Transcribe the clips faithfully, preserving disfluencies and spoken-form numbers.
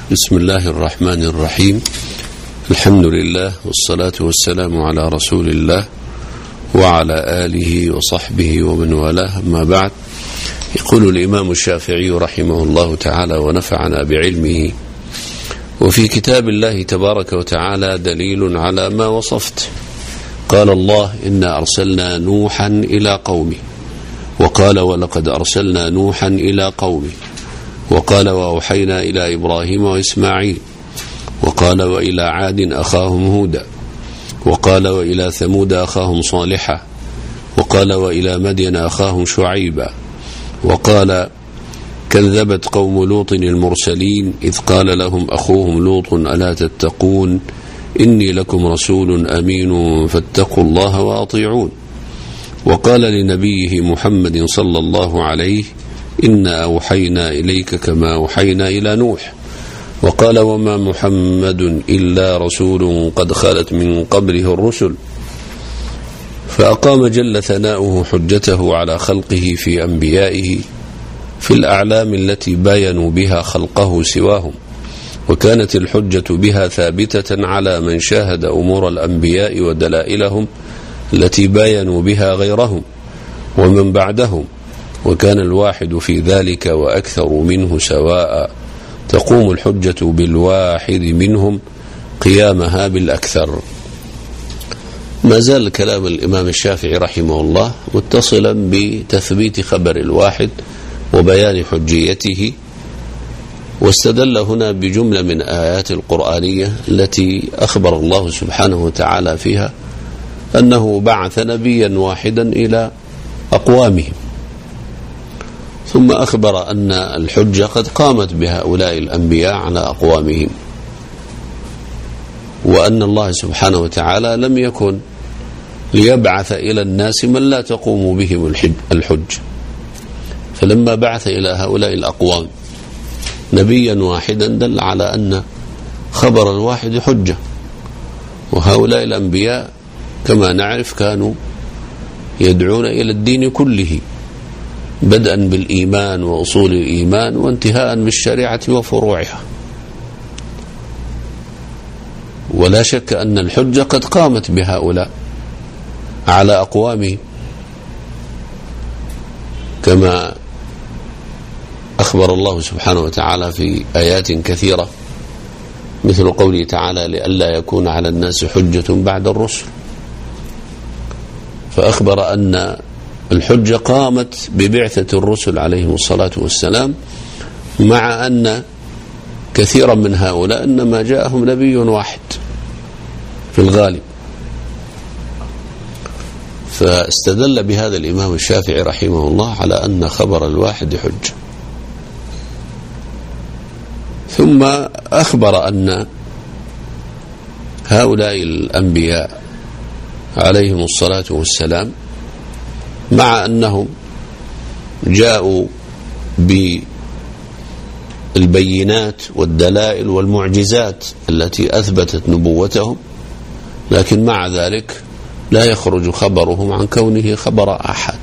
بسم الله الرحمن الرحيم. الحمد لله والصلاة والسلام على رسول الله وعلى آله وصحبه ومن والاه، ما بعد. يقول الإمام الشافعي رحمه الله تعالى ونفعنا بعلمه: وفي كتاب الله تبارك وتعالى دليل على ما وصفت. قال الله: إنا أرسلنا نوحا إلى قومه، وقال: ولقد أرسلنا نوحا إلى قومه، وقال: وأوحينا إلى إبراهيم وإسماعيل، وقال: وإلى عاد أخاهم هودا، وقال: وإلى ثمود أخاهم صالحا، وقال: وإلى مدين أخاهم شعيبا، وقال: كذبت قوم لوط المرسلين إذ قال لهم أخوهم لوط ألا تتقون إني لكم رسول أمين فاتقوا الله وأطيعون. وقال لنبيه محمد صلى الله عليه: إنا أوحينا إليك كما أوحينا إلى نوح. وقال: وما محمد إلا رسول قد خلت من قبله الرسل. فأقام جل ثناؤه حجته على خلقه في أنبيائه في الأعلام التي باينوا بها خلقه سواهم، وكانت الحجة بها ثابتة على من شاهد أمور الأنبياء ودلائلهم التي باينوا بها غيرهم ومن بعدهم، وكان الواحد في ذلك وأكثر منه سواء، تقوم الحجة بالواحد منهم قيامها بالأكثر. ما زال كلام الإمام الشافعي رحمه الله متصلا بتثبيت خبر الواحد وبيان حجيته، واستدل هنا بجملة من آيات القرآنية التي أخبر الله سبحانه وتعالى فيها أنه بعث نبيا واحدا إلى أقوامهم، ثم أخبر أن الحجة قد قامت بهؤلاء الأنبياء على أقوامهم، وأن الله سبحانه وتعالى لم يكن ليبعث إلى الناس من لا تقوم بهم الحج، فلما بعث إلى هؤلاء الأقوام نبيا واحدا دل على أن خبر الواحد حجة. وهؤلاء الأنبياء كما نعرف كانوا يدعون إلى الدين كله، بدءا بالإيمان وأصول الإيمان وانتهاء بالشريعة وفروعها. ولا شك أن الحجة قد قامت بهؤلاء على أقوامهم، كما أخبر الله سبحانه وتعالى في آيات كثيرة، مثل قوله تعالى: لئلا يكون على الناس حجة بعد الرسل. فأخبر أن الحجة قامت ببعثة الرسل عليهم الصلاة والسلام، مع أن كثيرا من هؤلاء إنما جاءهم نبي واحد في الغالب. فاستدل بهذا الإمام الشافعي رحمه الله على أن خبر الواحد حجة. ثم أخبر أن هؤلاء الأنبياء عليهم الصلاة والسلام مع أنهم جاءوا بالبينات والدلائل والمعجزات التي أثبتت نبوتهم، لكن مع ذلك لا يخرج خبرهم عن كونه خبر أحد.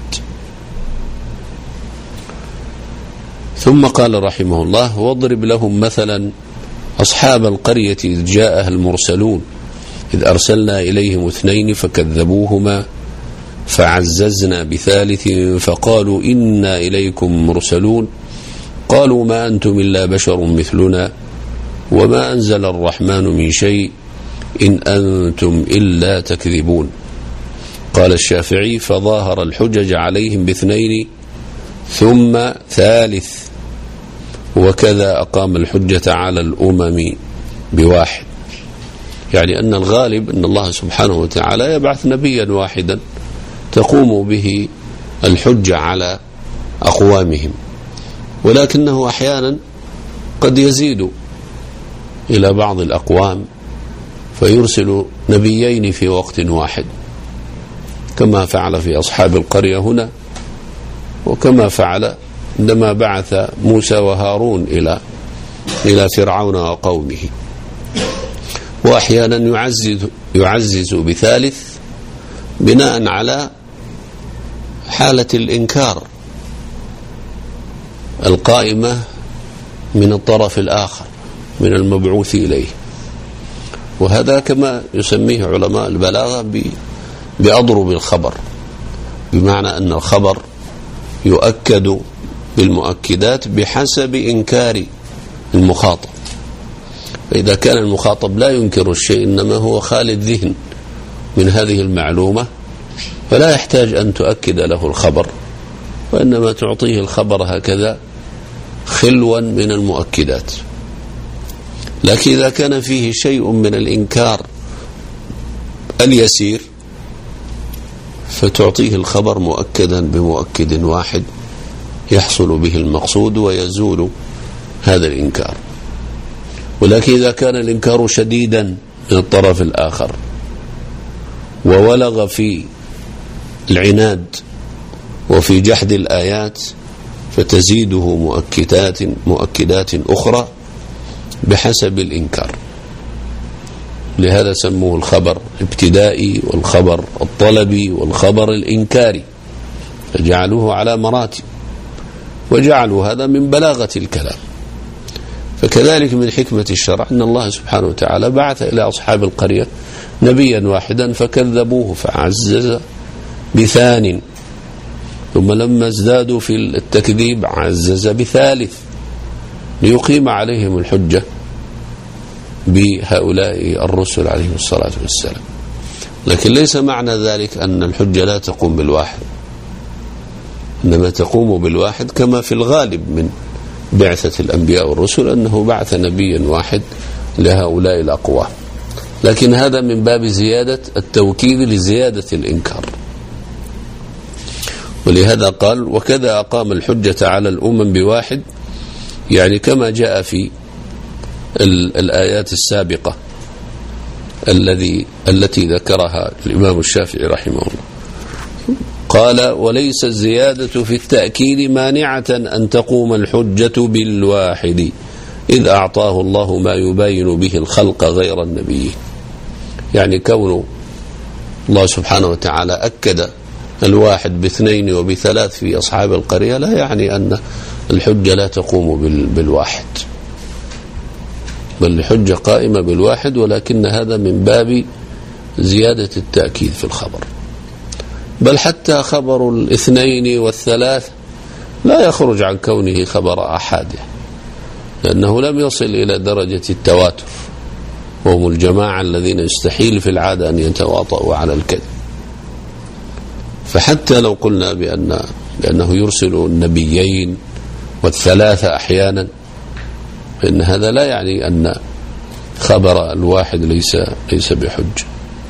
ثم قال رحمه الله: واضرب لهم مثلا أصحاب القرية إذ جاءها المرسلون إذ أرسلنا إليهم اثنين فكذبوهما فعززنا بثالث فقالوا إنا إليكم مرسلون قالوا ما أنتم إلا بشر مثلنا وما أنزل الرحمن من شيء إن أنتم إلا تكذبون. قال الشافعي: فظاهر الحجج عليهم باثنين ثم ثالث، وكذا أقام الحجة على الأمم بواحد. يعني أن الغالب أن الله سبحانه وتعالى يبعث نبيا واحدا تقوم به الحجة على أقوامهم، ولكنه أحيانا قد يزيد إلى بعض الأقوام فيرسل نبيين في وقت واحد، كما فعل في أصحاب القرية هنا، وكما فعل عندما بعث موسى وهارون إلى إلى فرعون وقومه. وأحيانا يعزز يعزز بثالث بناء على حالة الإنكار القائمة من الطرف الآخر، من المبعوث إليه. وهذا كما يسميه علماء البلاغة بأضرب الخبر، بمعنى أن الخبر يؤكد بالمؤكدات بحسب إنكار المخاطب. فإذا كان المخاطب لا ينكر الشيء إنما هو خالي الذهن من هذه المعلومة فلا يحتاج أن تؤكد له الخبر، وإنما تعطيه الخبر هكذا خلوا من المؤكدات. لكن إذا كان فيه شيء من الإنكار اليسير فتعطيه الخبر مؤكدا بمؤكد واحد يحصل به المقصود ويزول هذا الإنكار. ولكن إذا كان الإنكار شديدا من الطرف الآخر وولغ في العناد وفي جحد الآيات فتزيده مؤكدات مؤكدات أخرى بحسب الإنكار. لهذا سموه الخبر الابتدائي والخبر الطلبي والخبر الإنكاري، فجعلوه على مراتب، وجعلوا هذا من بلاغة الكلام. فكذلك من حكمة الشرع أن الله سبحانه وتعالى بعث إلى أصحاب القرية نبيا واحدا فكذبوه فعزز بثان، ثم لما ازدادوا في التكذيب عزز بثالث ليقيم عليهم الحجة بهؤلاء الرسل عليهم الصلاة والسلام. لكن ليس معنى ذلك أن الحجة لا تقوم بالواحد، إنما تقوم بالواحد كما في الغالب من بعثة الأنبياء والرسل أنه بعث نبيا واحد لهؤلاء الأقوام، لكن هذا من باب زيادة التوكيد لزيادة الإنكار. ولهذا قال وكذا أقام الحجة على الأمم بواحد، يعني كما جاء في الآيات السابقة الذي التي ذكرها الإمام الشافعي رحمه الله. قال وليس الزيادة في التأكيد مانعة أن تقوم الحجة بالواحد إذ أعطاه الله ما يبين به الخلق غير النبي. يعني كون الله سبحانه وتعالى أكد الواحد باثنين وبثلاث في أصحاب القرية لا يعني أن الحجة لا تقوم بالواحد، بل الحجة قائمة بالواحد، ولكن هذا من باب زيادة التأكيد في الخبر. بل حتى خبر الاثنين والثلاث لا يخرج عن كونه خبر أحاد، لأنه لم يصل إلى درجة التواتر، وهم الجماعة الذين يستحيل في العادة أن يتواطؤوا على الكذب. فحتى لو قلنا بأن بأنه يرسل النبيين والثلاثة أحيانا فإن هذا لا يعني أن خبر الواحد ليس ليس بحجة.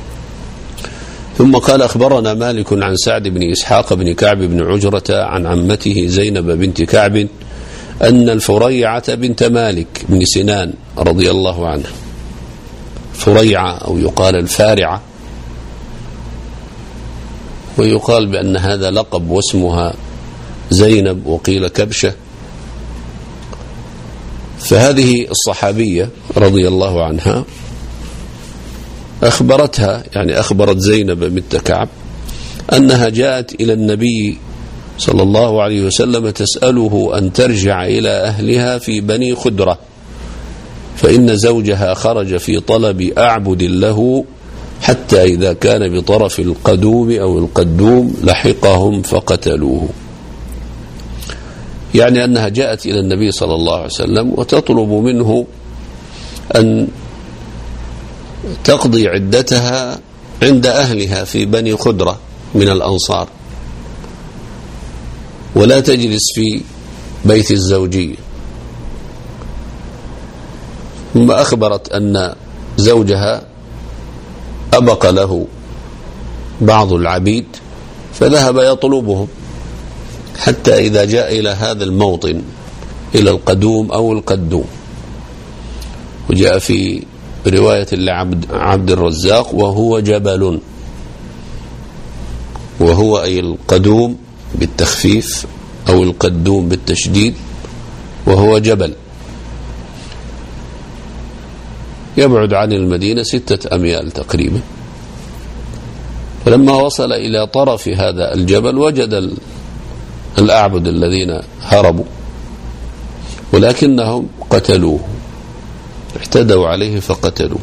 ثم قال أخبرنا مالك عن سعد بن إسحاق بن كعب بن عجرة عن عمته زينب بنت كعب أن الفريعة بنت مالك بن سنان رضي الله عنها، فريعة أو يقال الفارعة، ويقال بأن هذا لقب واسمها زينب وقيل كبشة. فهذه الصحابية رضي الله عنها أخبرتها، يعني أخبرت زينب بنت كعب أنها جاءت إلى النبي صلى الله عليه وسلم تسأله أن ترجع إلى أهلها في بني خدرة، فإن زوجها خرج في طلب أعبد له حتى إذا كان بطرف القدوم أو القدوم لحقهم فقتلوه. يعني أنها جاءت إلى النبي صلى الله عليه وسلم وتطلب منه أن تقضي عدتها عند أهلها في بني خدرة من الأنصار ولا تجلس في بيت الزوجية. ثم أخبرت أن زوجها أبق له بعض العبيد فذهب يطلبهم حتى إذا جاء إلى هذا الموطن إلى القدوم أو القدوم. وجاء في رواية لعبد عبد الرزاق وهو جبل، وهو أي القدوم بالتخفيف أو القدوم بالتشديد، وهو جبل يبعد عن المدينة ستة أميال تقريبا. فلما وصل إلى طرف هذا الجبل وجد الأعبد الذين هربوا، ولكنهم قتلوه اعتدوا عليه فقتلوا.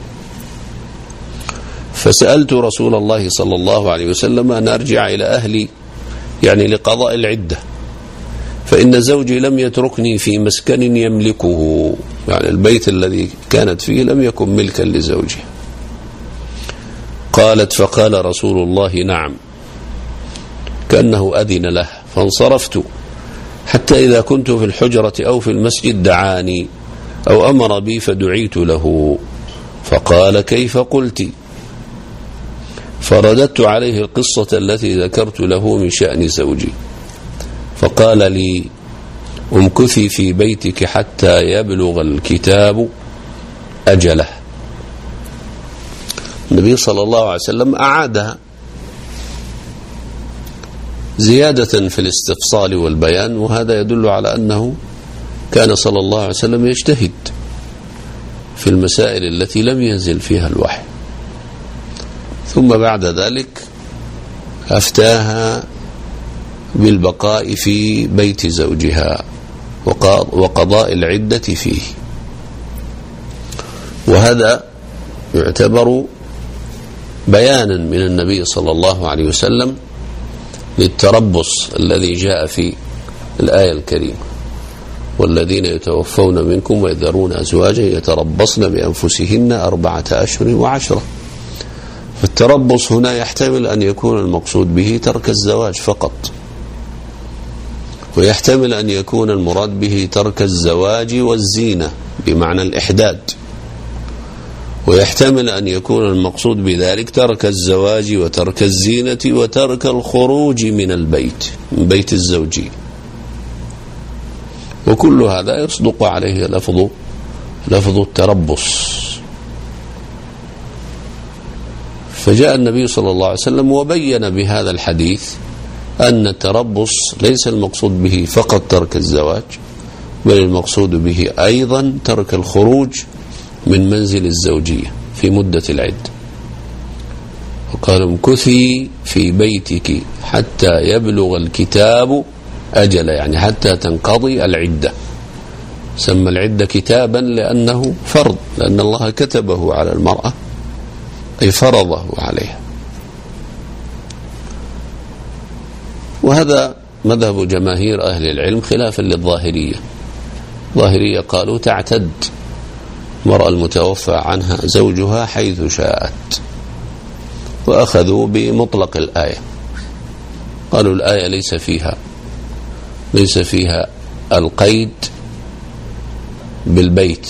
فسألت رسول الله صلى الله عليه وسلم أن أرجع إلى أهلي يعني لقضاء العدة، فإن زوجي لم يتركني في مسكن يملكه، يعني البيت الذي كانت فيه لم يكن ملكا لزوجي. قالت فقال رسول الله نعم، كأنه أذن له، فانصرفت حتى إذا كنت في الحجرة أو في المسجد دعاني أو أمر بي فدعيت له فقال كيف قلت؟ فرددت عليه القصة التي ذكرت له من شأن زوجي، فقال لي امكثي في بيتك حتى يبلغ الكتاب أجله. النبي صلى الله عليه وسلم أعادها زيادة في الاستفصال والبيان، وهذا يدل على أنه كان صلى الله عليه وسلم يجتهد في المسائل التي لم ينزل فيها الوحي. ثم بعد ذلك أفتاها بالبقاء في بيت زوجها وقضاء العدة فيه، وهذا يعتبر بيانا من النبي صلى الله عليه وسلم للتربص الذي جاء في الآية الكريمة: والذين يتوفون منكم ويذرون أزواجا يتربصن بأنفسهن أربعة أشهر وعشرة. فالتربص هنا يحتمل أن يكون المقصود به ترك الزواج فقط، ويحتمل أن يكون المراد به ترك الزواج والزينة بمعنى الإحداد، ويحتمل أن يكون المقصود بذلك ترك الزواج وترك الزينة وترك الخروج من البيت من بيت الزوجي، وكل هذا يصدق عليه لفظ لفظ التربص. فجاء النبي صلى الله عليه وسلم وبين بهذا الحديث أن التربص ليس المقصود به فقط ترك الزواج، بل المقصود به أيضا ترك الخروج من منزل الزوجية في مدة العدة. وقال امكثي في بيتك حتى يبلغ الكتاب أجل، يعني حتى تنقضي العدة. سمى العدة كتابا لأنه فرض، لأن الله كتبه على المرأة أي فرضه عليها. وهذا مذهب جماهير أهل العلم خلافا للظاهرية. الظاهرية قالوا تعتد المرأة المتوفى عنها زوجها حيث شاءت، وأخذوا بمطلق الآية، قالوا الآية ليس فيها ليس فيها القيد بالبيت،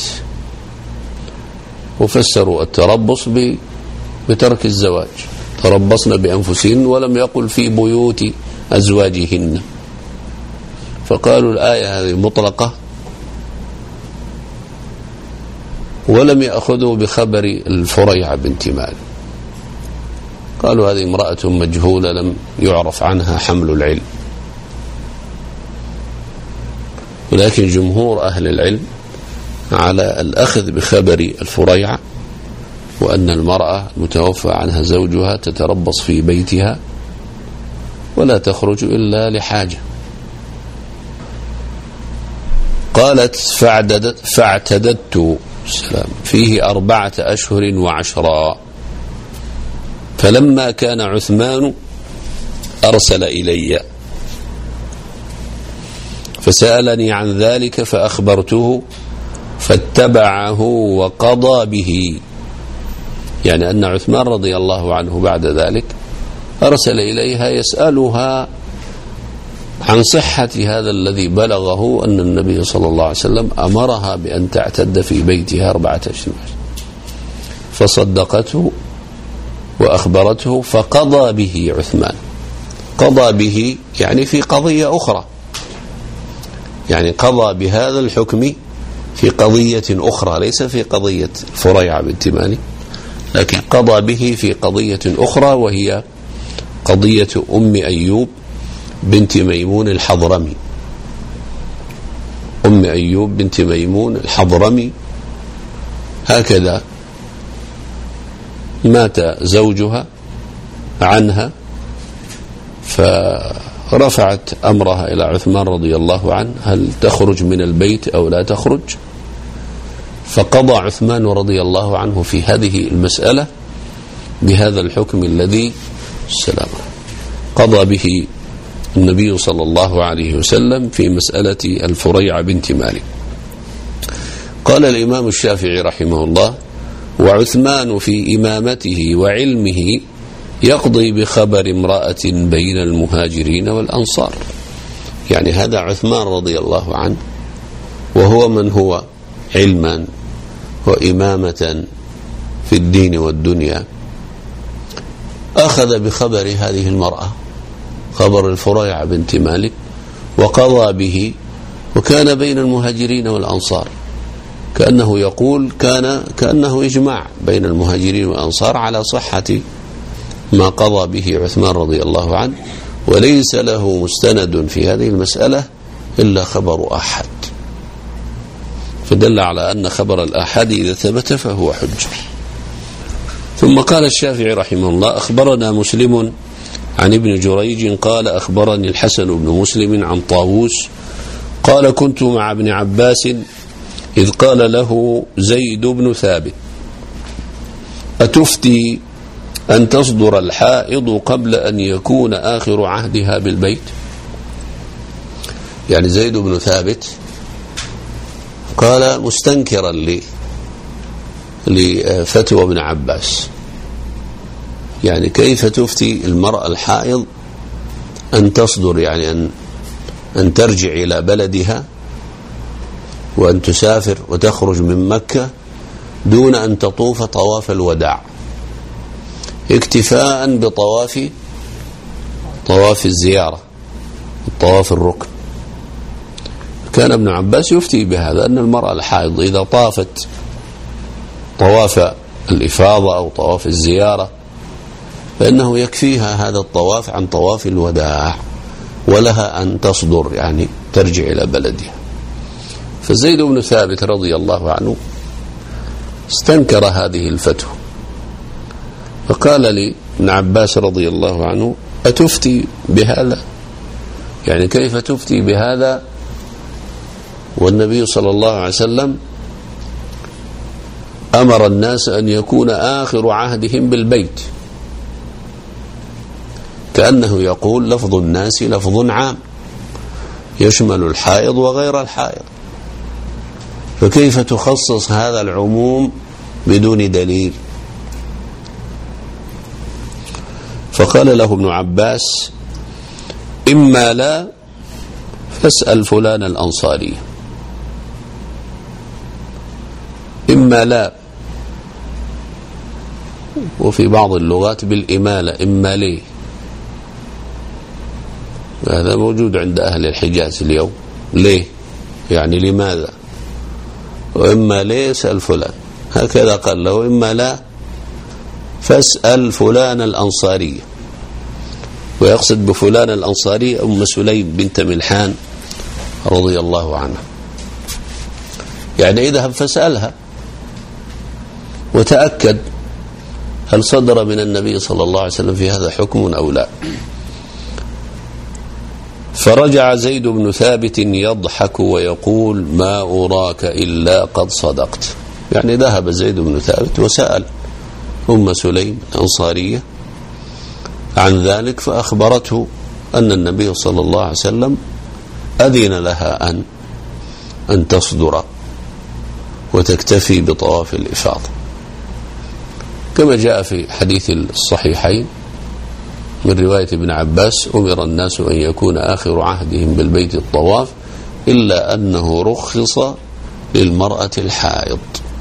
وفسروا التربص بترك الزواج، تربصن بأنفسهن، ولم يقل في بيوت أزواجهن، فقالوا الآية هذه مطلقة، ولم يأخذوا بخبر الفريعة بنت مالك، قالوا هذه امرأة مجهولة لم يعرف عنها حمل العلم. ولكن جمهور أهل العلم على الأخذ بخبر الفريعة، وأن المرأة المتوفى عنها زوجها تتربص في بيتها ولا تخرج إلا لحاجة. قالت فاعتدت, فاعتدت السلام فيه أربعة أشهر وعشرا، فلما كان عثمان أرسل إلي فسألني عن ذلك فأخبرته فاتبعه وقضى به، يعني أن عثمان رضي الله عنه بعد ذلك أرسل إليها يسألها عن صحة هذا الذي بلغه أن النبي صلى الله عليه وسلم أمرها بأن تعتد في بيتها أربعة أشهر، فصدقته وأخبرته فقضى به عثمان. قضى به يعني في قضية أخرى، يعني قضى بهذا الحكم في قضية أخرى، ليس في قضية فريعة بنت مالك، لكن قضى به في قضية أخرى، وهي قضية أم أيوب بنت ميمون الحضرمي. أم أيوب بنت ميمون الحضرمي هكذا مات زوجها عنها، فرفعت أمرها إلى عثمان رضي الله عنه هل تخرج من البيت أو لا تخرج، فقضى عثمان رضي الله عنه في هذه المسألة بهذا الحكم الذي السلام قضى به النبي صلى الله عليه وسلم في مسألة الفريعة بنت مالك. قال الإمام الشافعي رحمه الله: وعثمان في إمامته وعلمه يقضي بخبر امرأة بين المهاجرين والأنصار. يعني هذا عثمان رضي الله عنه، وهو من هو علما وإمامة في الدين والدنيا، أخذ بخبر هذه المرأة، خبر الفريعة بنت مالك، وقضى به، وكان بين المهاجرين والأنصار، كأنه يقول كان كأنه إجماع بين المهاجرين والأنصار على صحة ما قضى به عثمان رضي الله عنه، وليس له مستند في هذه المسألة إلا خبر أحد، فدل على أن خبر الآحاد إذا ثبت فهو حجة. ثم قال الشافعي رحمه الله: أخبرنا مسلم عن ابن جريج قال أخبرني الحسن بن مسلم عن طاووس قال: كنت مع ابن عباس إذ قال له زيد بن ثابت: أتفتي أن تصدر الحائض قبل أن يكون آخر عهدها بالبيت؟ يعني زيد بن ثابت قال مستنكرا لي لفتوى ابن عباس، يعني كيف تفتي المرأة الحائض أن تصدر، يعني أن أن ترجع إلى بلدها وأن تسافر وتخرج من مكة دون أن تطوف طواف الوداع، اكتفاء بطواف طواف الزيارة، طواف الركن. كان ابن عباس يفتي بهذا، أن المرأة الحائض إذا طافت طواف الإفاضة أو طواف الزيارة فإنه يكفيها هذا الطواف عن طواف الوداع، ولها أن تصدر، يعني ترجع إلى بلدها. فزيد بن ثابت رضي الله عنه استنكر هذه الفتوى، فقال لي ابن عباس رضي الله عنه: أتفتي بهذا؟ يعني كيف تفتي بهذا والنبي صلى الله عليه وسلم أمر الناس أن يكون آخر عهدهم بالبيت، كأنه يقول لفظ الناس لفظ عام يشمل الحائض وغير الحائض، فكيف تخصص هذا العموم بدون دليل؟ فقال له ابن عباس: إما لا فاسأل فلان الأنصاري. إما لا، وفي بعض اللغات بالإمالة، إما ليه، هذا موجود عند أهل الحجاز اليوم. ليه يعني لماذا، وإما ليه سأل فلان، هكذا قال له: إما لا فاسأل فلان الأنصاري، ويقصد بفلان الأنصاري أم سليم بنت ملحان رضي الله عنها، يعني اذهب فاسألها وتأكد هل صدر من النبي صلى الله عليه وسلم في هذا حكم أو لا. فرجع زيد بن ثابت يضحك ويقول: ما أراك إلا قد صدقت. يعني ذهب زيد بن ثابت وسأل أم سليم الأنصارية عن ذلك، فأخبرته أن النبي صلى الله عليه وسلم أذن لها أن أن تصدر وتكتفي بطواف الإفاضة، كما جاء في حديث الصحيحين من رواية ابن عباس: أمر الناس أن يكون آخر عهدهم بالبيت الطواف، إلا أنه رخص للمرأة الحائض،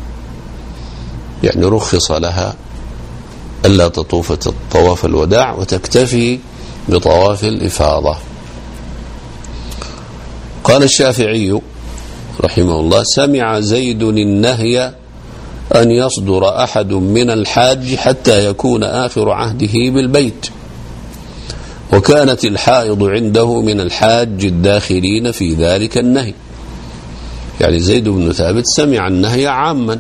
يعني رخص لها ألا تطوف طواف الوداع وتكتفي بطواف الإفاضة. قال الشافعي رحمه الله: سمع زيد النهي أن يصدر أحد من الحاج حتى يكون آخر عهده بالبيت، وكانت الحائض عنده من الحاج الداخلين في ذلك النهي. يعني زيد بن ثابت سمع النهي عاما،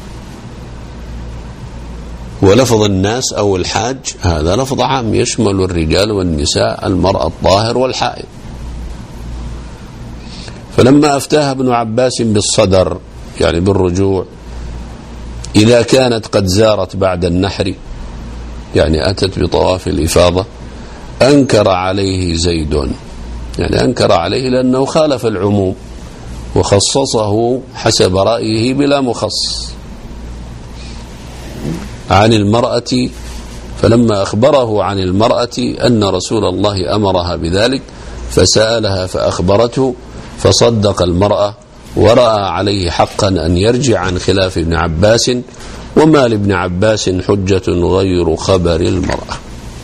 ولفظ الناس أو الحاج هذا لفظ عام يشمل الرجال والنساء، المرأة الطاهر والحائض. فلما أفتاها ابن عباس بالصدر، يعني بالرجوع إذا كانت قد زارت بعد النحر، يعني أتت بطواف الإفاضة، أنكر عليه زيد، يعني أنكر عليه لأنه خالف العموم وخصصه حسب رأيه بلا مخصص عن المرأة. فلما أخبره عن المرأة أن رسول الله أمرها بذلك فسألها فأخبرته، فصدق المرأة ورأى عليه حقا أن يرجع عن خلاف ابن عباس، وما لابن عباس حجة غير خبر المرأة.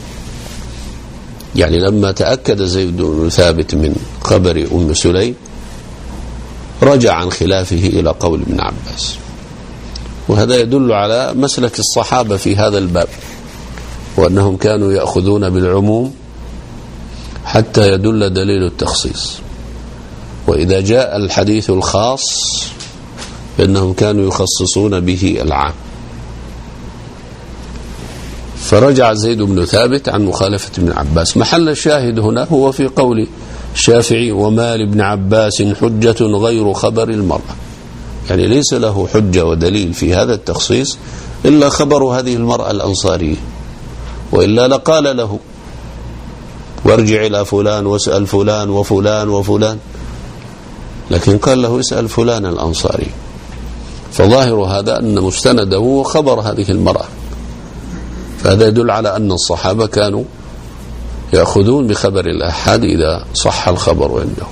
يعني لما تأكد زيد بن ثابت من خبر أم سليم رجع عن خلافه إلى قول ابن عباس. وهذا يدل على مسلك الصحابة في هذا الباب، وأنهم كانوا يأخذون بالعموم حتى يدل دليل التخصيص، وإذا جاء الحديث الخاص فإنهم كانوا يخصصون به العام. فرجع زيد بن ثابت عن مخالفة ابن عباس. محل الشاهد هنا هو في قول الشافعي: وما لابن عباس حجة غير خبر المرأة، يعني ليس له حجة ودليل في هذا التخصيص إلا خبر هذه المرأة الأنصارية، وإلا لقال له: وارجع إلى فلان واسأل فلان وفلان وفلان، لكن قال له: اسأل فلان الأنصاري. فظاهر هذا أن مستنده هو خبر هذه المرأة، فهذا يدل على أن الصحابة كانوا يأخذون بخبر الآحاد إذا صح الخبر عنده.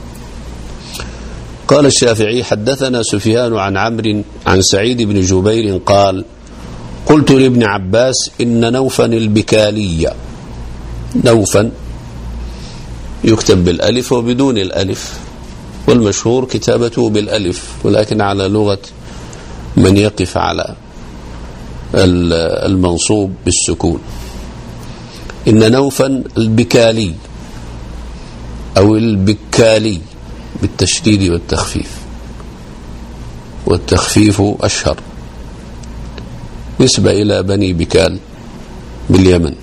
قال الشافعي: حدثنا سفيان عن عمرو عن سعيد بن جبير قال: قلت لابن عباس إن نوفا البكالية، نوفا يكتب بالألف وبدون الألف، والمشهور كتابته بالألف، ولكن على لغة من يقف على المنصوب بالسكون. إن نوفا البكالي أو البكالي بالتشديد والتخفيف، والتخفيف أشهر، نسبة إلى بني بكال باليمن.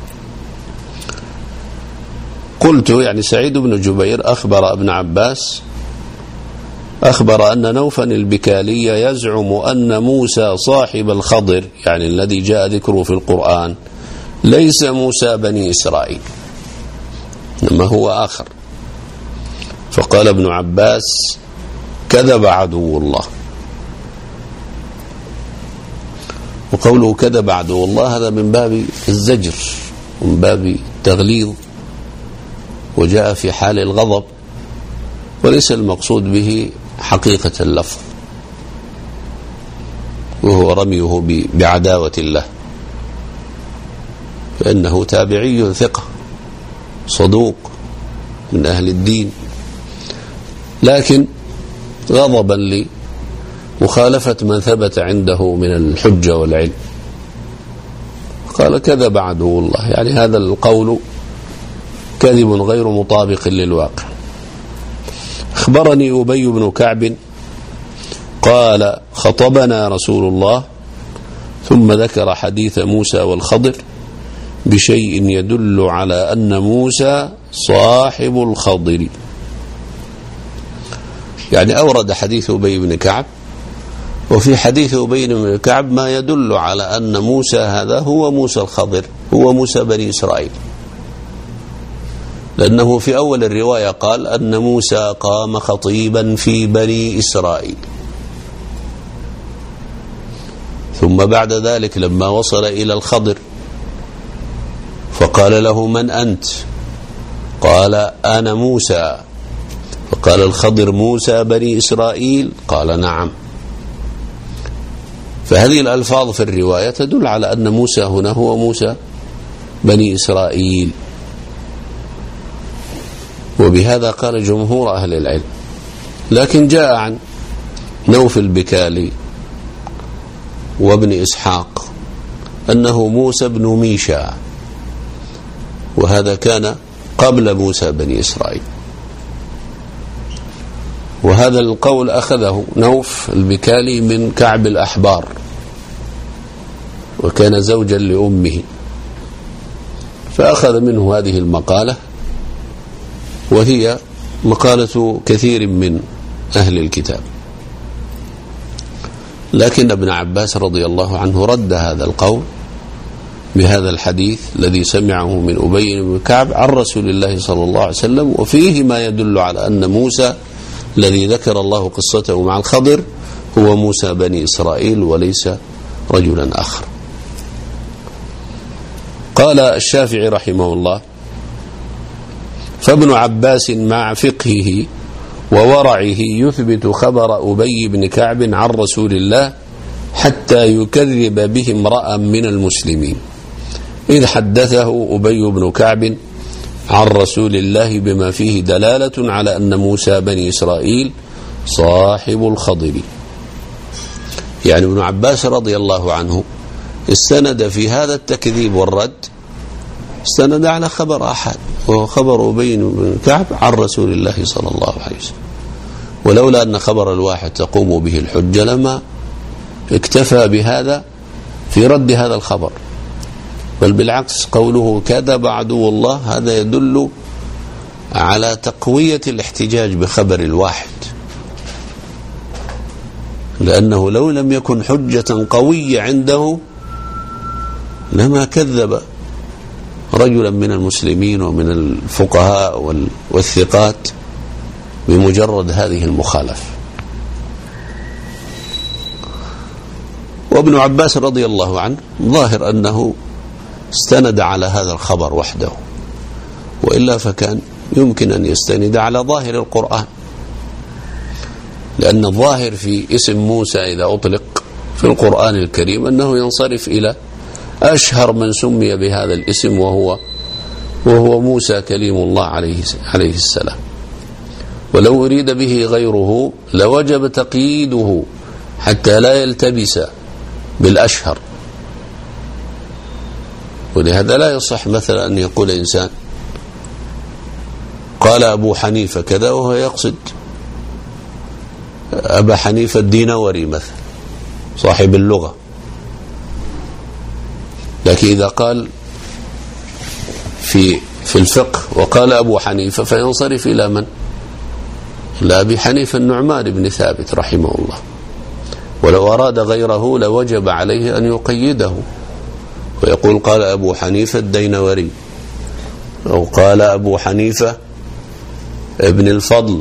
قلت يعني سعيد بن جبير أخبر ابن عباس أخبر أن نوفا البكالي يزعم أن موسى صاحب الخضر، يعني الذي جاء ذكره في القرآن، ليس موسى بني إسرائيل إنما هو آخر. فقال ابن عباس: كذب عدو الله. وقوله كذب عدو الله هذا من باب الزجر ومن باب التغليظ، وجاء في حال الغضب، وليس المقصود به حقيقة اللفظ، وهو رميه بعداوة الله، فإنه تابعي ثقة صدوق من أهل الدين، لكن غضبا لمخالفة من ثبت عنده من الحجة والعلم قال: كذب عدو الله، يعني هذا القول كذب غير مطابق للواقع. أخبرني أبي بن كعب قال: خطبنا رسول الله، ثم ذكر حديث موسى والخضر بشيء يدل على أن موسى صاحب الخضر، يعني أورد حديث أبي بن كعب، وفي حديث أبي بن كعب ما يدل على أن موسى هذا هو موسى الخضر، هو موسى بني إسرائيل، لأنه في أول الرواية قال أن موسى قام خطيبا في بني إسرائيل، ثم بعد ذلك لما وصل إلى الخضر فقال له: من أنت؟ قال: أنا موسى. فقال الخضر: موسى بني إسرائيل؟ قال: نعم. فهذه الألفاظ في الرواية تدل على أن موسى هنا هو موسى بني إسرائيل، وبهذا قال جمهور أهل العلم. لكن جاء عن نوف البكالي وابن إسحاق أنه موسى بن ميشا، وهذا كان قبل موسى بني إسرائيل، وهذا القول أخذه نوف البكالي من كعب الأحبار، وكان زوجا لأمه، فأخذ منه هذه المقالة، وهي مقالة كثير من أهل الكتاب. لكن ابن عباس رضي الله عنه رد هذا القول بهذا الحديث الذي سمعه من أبي بن كعب عن رسول الله صلى الله عليه وسلم، وفيه ما يدل على أن موسى الذي ذكر الله قصته مع الخضر هو موسى بني إسرائيل وليس رجلا آخر. قال الشافعي رحمه الله: فابن عباس مع فقهه وورعه يثبت خبر أبي بن كعب عن رسول الله حتى يكذب به امرأ من المسلمين، إذ حدثه أبي بن كعب عن رسول الله بما فيه دلالة على أن موسى بني إسرائيل صاحب الخضر. يعني ابن عباس رضي الله عنه استند في هذا التكذيب والرد استند على خبر أحد، وهو خبر أبي بن كعب عن رسول الله صلى الله عليه وسلم، ولولا أن خبر الواحد تقوم به الحجة لما اكتفى بهذا في رد هذا الخبر، بل بالعكس قوله كذب عدو الله هذا يدل على تقوية الاحتجاج بخبر الواحد، لأنه لو لم يكن حجة قوية عنده لما كذب رجلا من المسلمين ومن الفقهاء والثقات بمجرد هذه المخالفة. وابن عباس رضي الله عنه ظاهر أنه استند على هذا الخبر وحده، وإلا فكان يمكن أن يستند على ظاهر القرآن، لأن الظاهر في اسم موسى إذا أطلق في القرآن الكريم أنه ينصرف إلى أشهر من سمي بهذا الاسم وهو وهو موسى كليم الله عليه عليه السلام، ولو أريد به غيره لوجب تقييده حتى لا يلتبس بالأشهر. ولهذا لا يصح مثلا أن يقول إنسان قال أبو حنيفة كذا وهو يقصد أبا حنيفة الدينوري مثلا صاحب اللغة، لكن إذا قال في في الفقه وقال أبو حنيفة فينصرف إلى من؟ إلى أبي حنيفة النعمان بن ثابت رحمه الله، ولو أراد غيره لوجب عليه أن يقيده ويقول قال أبو حنيفة الدينوري أو قال أبو حنيفة ابن الفضل،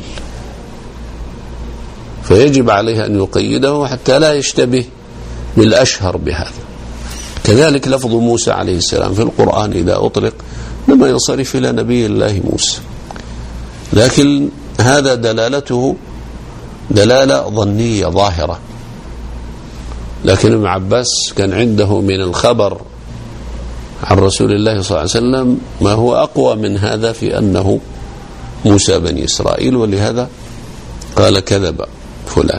فيجب عليه أن يقيده حتى لا يشتبه بالأشهر بهذا. كذلك لفظ موسى عليه السلام في القرآن إذا أطلق لما ينصرف إلى نبي الله موسى، لكن هذا دلالته دلالة ظنية ظاهرة، لكن ابن عباس كان عنده من الخبر عن رسول الله صلى الله عليه وسلم ما هو أقوى من هذا في أنه موسى بني إسرائيل، ولهذا قال كذب فلان.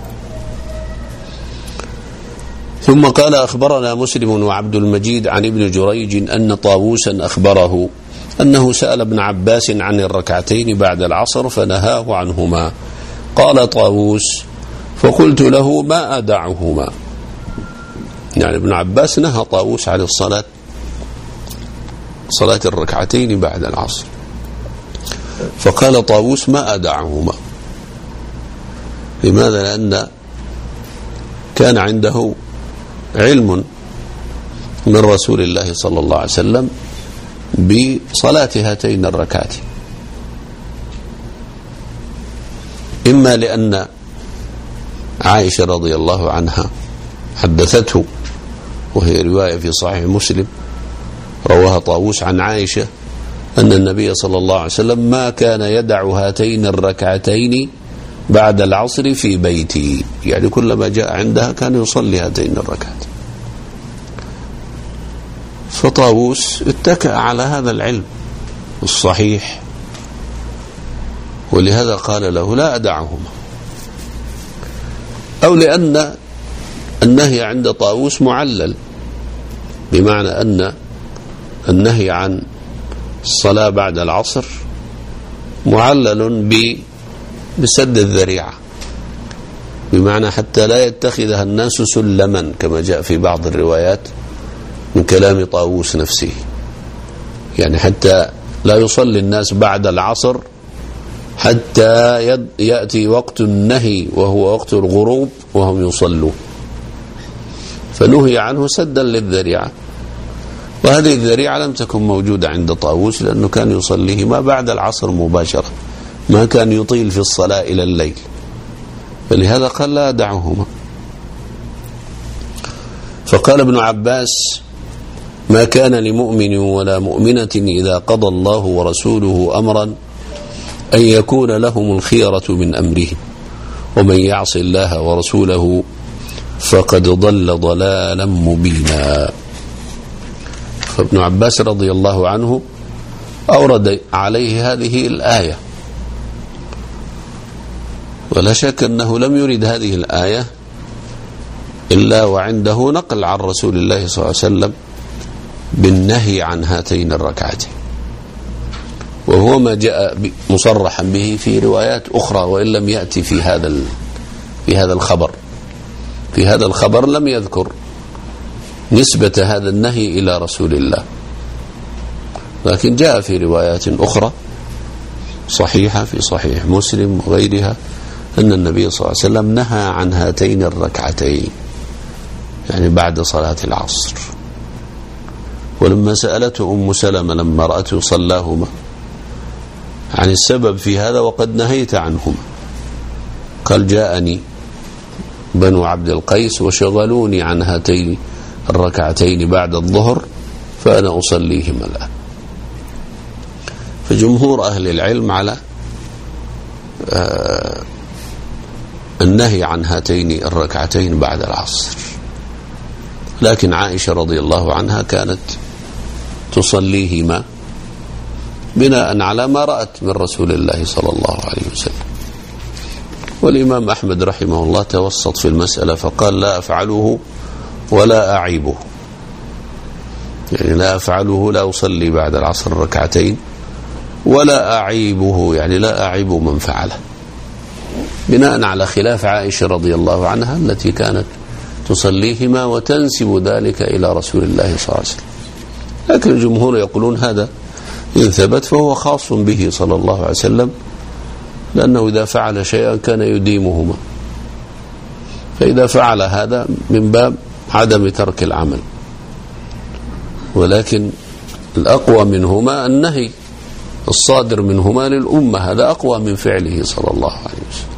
ثم قال أخبرنا مسلم وعبد المجيد عن ابن جريج أن طاووسا أخبره أنه سأل ابن عباس عن الركعتين بعد العصر فنهاه عنهما. قال طاووس فقلت له ما أدعهما، يعني ابن عباس نهى طاووس عن الصلاة صلاة الركعتين بعد العصر، فقال طاووس ما أدعهما. لماذا؟ لأن كان عنده علم من رسول الله صلى الله عليه وسلم بصلاة هاتين الركعتين، إما لأن عائشة رضي الله عنها حدثته، وهي رواية في صحيح مسلم رواها طاووس عن عائشة أن النبي صلى الله عليه وسلم ما كان يدع هاتين الركعتين بعد العصر في بيته، يعني كلما جاء عندها كان يصلي هاتين الركعتين. فطاووس اتكأ على هذا العلم الصحيح، ولهذا قال له لا أدعهما، أو لأن النهي عند طاووس معلل، بمعنى أن النهي عن الصلاة بعد العصر معلل بسد الذريعة، بمعنى حتى لا يتخذها الناس سلما كما جاء في بعض الروايات من كلام طاووس نفسه، يعني حتى لا يصلي الناس بعد العصر حتى يأتي وقت النهي وهو وقت الغروب وهم يصلوا، فنهي عنه سدا للذريعة. وهذه الذريعة لم تكن موجودة عند طاووس، لأنه كان يصليهما بعد العصر مباشرة، ما كان يطيل في الصلاة إلى الليل، فلهذا قال لا أدعهما. فقال ابن عباس: ما كان لمؤمن ولا مؤمنة إذا قضى الله ورسوله أمرا أن يكون لهم الخيرة من أمرهم، ومن يعص الله ورسوله فقد ضل ضلالا مبينا. فابن عباس رضي الله عنه أورد عليه هذه الآية، ولا شك أنه لم يرد هذه الآية إلا وعنده نقل عن رسول الله صلى الله عليه وسلم بالنهي عن هاتين الركعتين، وهو ما جاء مصرحا به في روايات أخرى، وإن لم يأتي في هذا في هذا الخبر. في هذا الخبر لم يذكر نسبة هذا النهي إلى رسول الله، لكن جاء في روايات أخرى صحيحة في صحيح مسلم وغيرها أن النبي صلى الله عليه وسلم نهى عن هاتين الركعتين، يعني بعد صلاة العصر. ولما سألته أم سلمة لما رأته صلاهما عن السبب في هذا وقد نهيت عنهما، قال: جاءني بنو عبد القيس وشغلوني عن هاتين الركعتين بعد الظهر فأنا أصليهما الآن. فجمهور أهل العلم على آه النهي عن هاتين الركعتين بعد العصر، لكن عائشة رضي الله عنها كانت تصليهما بناء على ما رأت من رسول الله صلى الله عليه وسلم. والإمام أحمد رحمه الله توسط في المسألة فقال: لا أفعله ولا أعيبه، يعني لا أفعله لا أصلي بعد العصر ركعتين، ولا أعيبه يعني لا أعيب من فعله، بناء على خلاف عائشة رضي الله عنها التي كانت تصليهما وتنسب ذلك إلى رسول الله صلى الله عليه وسلم. لكن الجمهور يقولون هذا إن ثبت فهو خاص به صلى الله عليه وسلم، لأنه إذا فعل شيئا كان يديمهما، فإذا فعل هذا من باب عدم ترك العمل. ولكن الأقوى منهما النهي الصادر منهما للأمة، هذا أقوى من فعله صلى الله عليه وسلم.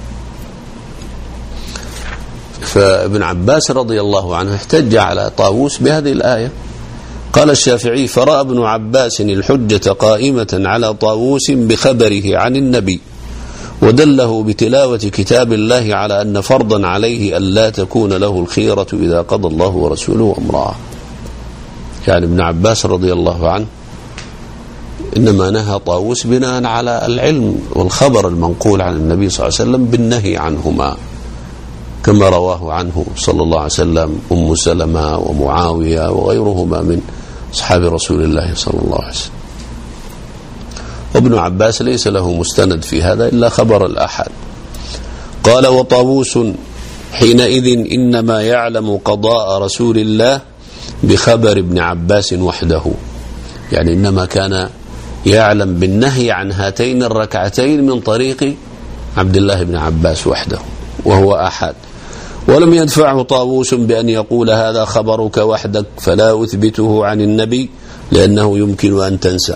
فابن عباس رضي الله عنه احتج على طاووس بهذه الآية. قال الشافعي: فرأى ابن عباس الحجة قائمة على طاووس بخبره عن النبي، ودله بتلاوة كتاب الله على أن فرضا عليه أن لا تكون له الخيرة إذا قضى الله ورسوله أمرا. يعني ابن عباس رضي الله عنه إنما نهى طاووس بناء على العلم والخبر المنقول عن النبي صلى الله عليه وسلم بالنهي عنهما، كما رواه عنه صلى الله عليه وسلم أم سلمة ومعاوية وغيرهما من أصحاب رسول الله صلى الله عليه وسلم. وابن عباس ليس له مستند في هذا إلا خبر الآحاد. قال: وطاووس حينئذ إنما يعلم قضاء رسول الله بخبر ابن عباس وحده، يعني إنما كان يعلم بالنهي عن هاتين الركعتين من طريق عبد الله بن عباس وحده وهو آحاد، ولم يدفعه طاووس بأن يقول هذا خبرك وحدك فلا أثبته عن النبي لأنه يمكن أن تنسى.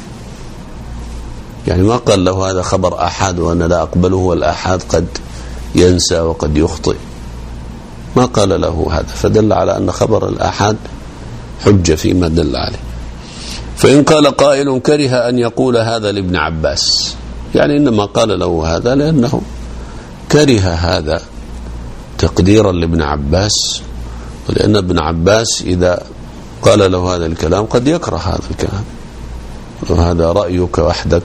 يعني ما قال له هذا خبر آحاد وأنا لا أقبله، والآحاد قد ينسى وقد يخطئ، ما قال له هذا، فدل على أن خبر الآحاد حجة فيما دل عليه. فإن قال قائل كره أن يقول هذا لابن عباس، يعني إنما قال له هذا لأنه كره هذا تقديرا لابن عباس، ولأن ابن عباس إذا قال له هذا الكلام قد يكره هذا الكلام، وهذا رأيك وحدك،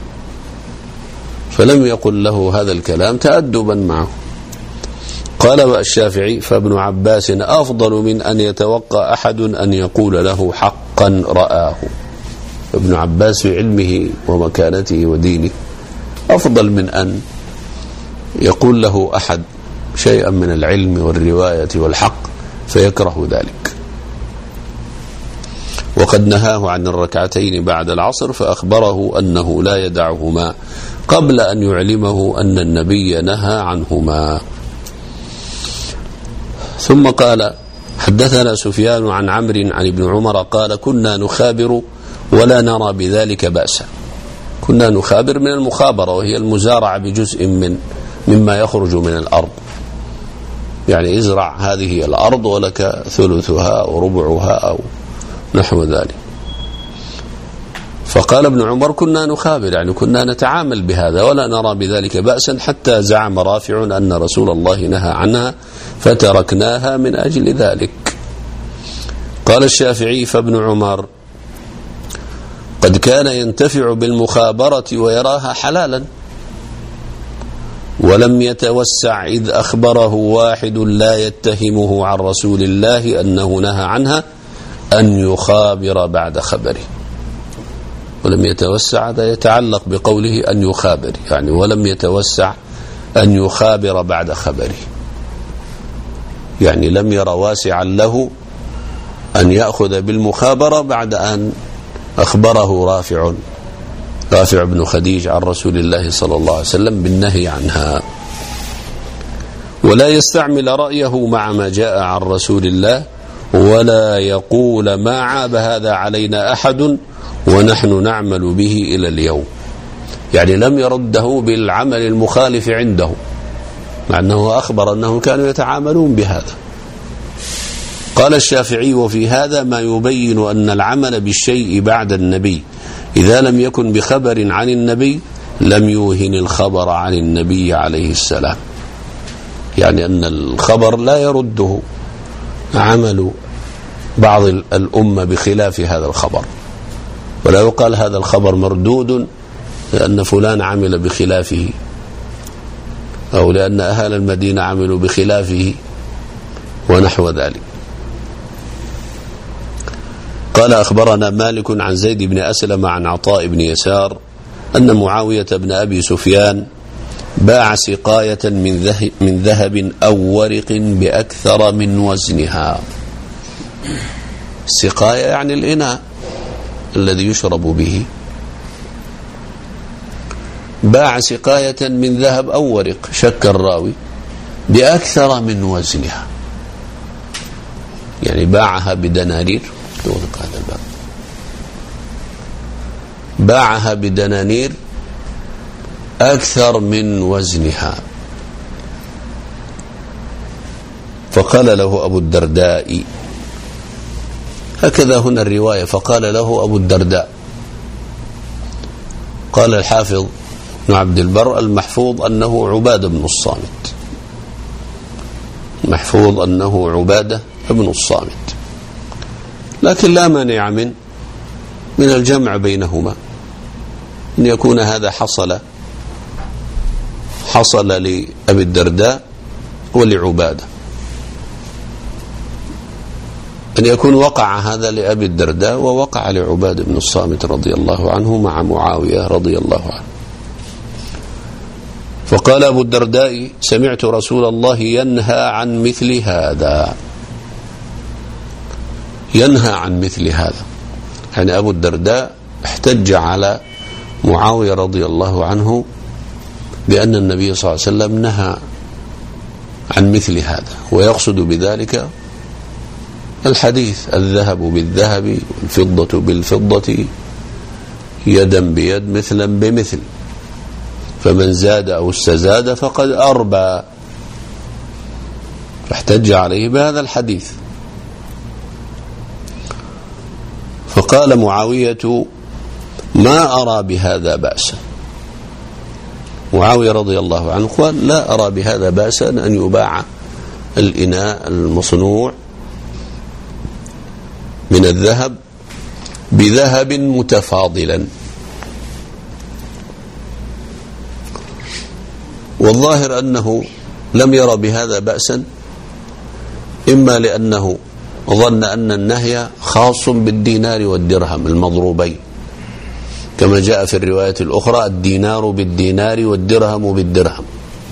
فلم يقل له هذا الكلام تأدبا معه. قال الشافعي: فابن عباس أفضل من أن يتوقع أحد أن يقول له حقا رآه. ابن عباس في علمه ومكانته ودينه أفضل من أن يقول له أحد شيئا من العلم والرواية والحق فيكره ذلك. وقد نهاه عن الركعتين بعد العصر فأخبره أنه لا يدعهما قبل أن يعلمه أن النبي نهى عنهما. ثم قال حدثنا سفيان عن عمرو عن ابن عمر قال كنا نخابر ولا نرى بذلك بأسا. كنا نخابر من المخابرة، وهي المزارعة بجزء من مما يخرج من الأرض، يعني ازرع هذه الأرض ولك ثلثها أو ربعها أو نحو ذلك. فقال ابن عمر كنا نخابر، يعني كنا نتعامل بهذا ولا نرى بذلك بأسا، حتى زعم رافع أن رسول الله نهى عنها فتركناها من أجل ذلك. قال الشافعي فابن عمر قد كان ينتفع بالمخابرة ويراها حلالا، ولم يتوسع إذ أخبره واحد لا يتهمه عن رسول الله أنه نهى عنها أن يخابر بعد خبره. ولم يتوسع هذا يتعلق بقوله أن يخابر، يعني ولم يتوسع أن يخابر بعد خبره، يعني لم ير واسعا له أن يأخذ بالمخابرة بعد أن أخبره رافع رافع بن خديج عن رسول الله صلى الله عليه وسلم بالنهي عنها. ولا يستعمل رأيه مع ما جاء عن رسول الله، ولا يقول ما عاب هذا علينا أحد ونحن نعمل به إلى اليوم، يعني لم يرده بالعمل المخالف عنده، مع أنه أخبر أنه كانوا يتعاملون بهذا. قال الشافعي وفي هذا ما يبين أن العمل بالشيء بعد النبي إذا لم يكن بخبر عن النبي لم يوهن الخبر عن النبي عليه السلام، يعني أن الخبر لا يرده عمل بعض الأمة بخلاف هذا الخبر، ولا يقال هذا الخبر مردود لأن فلان عمل بخلافه أو لأن أهل المدينة عملوا بخلافه ونحو ذلك. قال أخبرنا مالك عن زيد بن أسلم عن عطاء بن يسار أن معاوية بن أبي سفيان باع سقاية من ذهب أو ورق بأكثر من وزنها. السقاية يعني الإناء الذي يشرب به. باع سقاية من ذهب أو ورق، شك الراوي، بأكثر من وزنها، يعني باعها بدنانير، باعها بدنانير أكثر من وزنها. فقال له أبو الدرداء، هكذا هنا الرواية، فقال له أبو الدرداء. قال الحافظ ابن عبد البر المحفوظ أنه عبادة بن الصامت، محفوظ أنه عبادة بن الصامت، لكن لا مانع من من الجمع بينهما، أن يكون هذا حصل حصل لأبي الدرداء ولعبادة، أن يكون وقع هذا لأبي الدرداء ووقع لعبادة بن الصامت رضي الله عنه مع معاوية رضي الله عنه. فقال أبو الدرداء سمعت رسول الله ينهى عن مثل هذا، ينهى عن مثل هذا، يعني أبو الدرداء احتج على معاوية رضي الله عنه بأن النبي صلى الله عليه وسلم نهى عن مثل هذا، ويقصد بذلك الحديث الذهب بالذهب والفضة بالفضة يدا بيد مثلا بمثل، فمن زاد أو استزاد فقد أربى، فاحتج عليه بهذا الحديث. فقال معاوية ما أرى بهذا بأسا، معاوية رضي الله عنه قال لا أرى بهذا بأسا أن يباع الإناء المصنوع من الذهب بذهب متفاضلا. والظاهر أنه لم يرى بهذا بأسا، إما لأنه ظن أن النهي خاص بالدينار والدرهم المضروبين، كما جاء في الرواية الأخرى الدينار بالدينار والدرهم بالدرهم،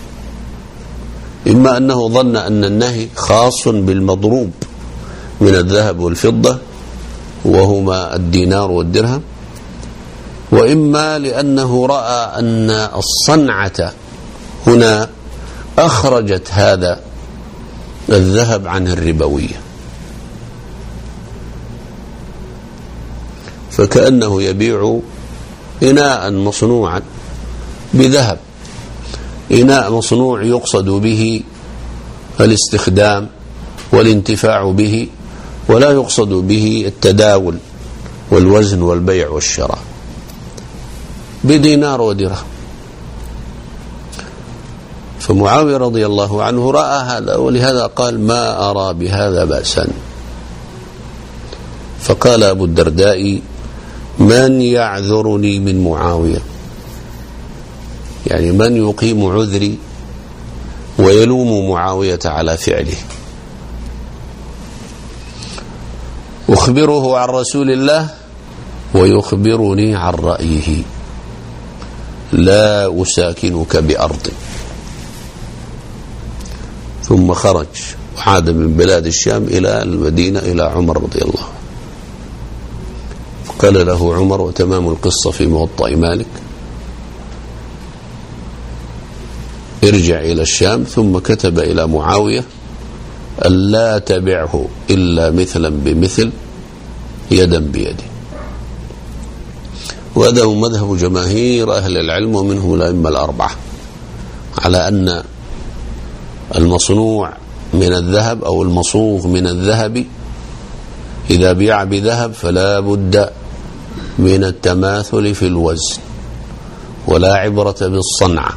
إما أنه ظن أن النهي خاص بالمضروب من الذهب والفضة وهما الدينار والدرهم، وإما لأنه رأى أن الصنعة هنا أخرجت هذا الذهب عن الربوية، فكأنه يبيع إناء مصنوعا بذهب، إناء مصنوع يقصد به الاستخدام والانتفاع به، ولا يقصد به التداول والوزن والبيع والشراء، بدينار ودرهم. فمعاوية رضي الله عنه رأى هذا، ولهذا قال: ما أرى بهذا بأسا. فقال أبو الدرداء: من يعذرني من معاوية؟ يعني من يقيم عذري ويلوم معاوية على فعله؟ أخبره عن رسول الله ويخبرني عن رأيه، لا أساكنك بأرض. ثم خرج وعاد من بلاد الشام إلى المدينة إلى عمر رضي الله عنه. قال له عمر، وتمام القصة في موطأ مالك: ارجع إلى الشام. ثم كتب إلى معاوية ألا تبعه إلا مثلا بمثل يدا بيد. وهذا هو مذهب جماهير أهل العلم ومنهم الأئمة الأربعة، على أن المصنوع من الذهب أو المصوغ من الذهب إذا بيع بذهب فلا بد من التماثل في الوزن، ولا عبرة بالصنعة،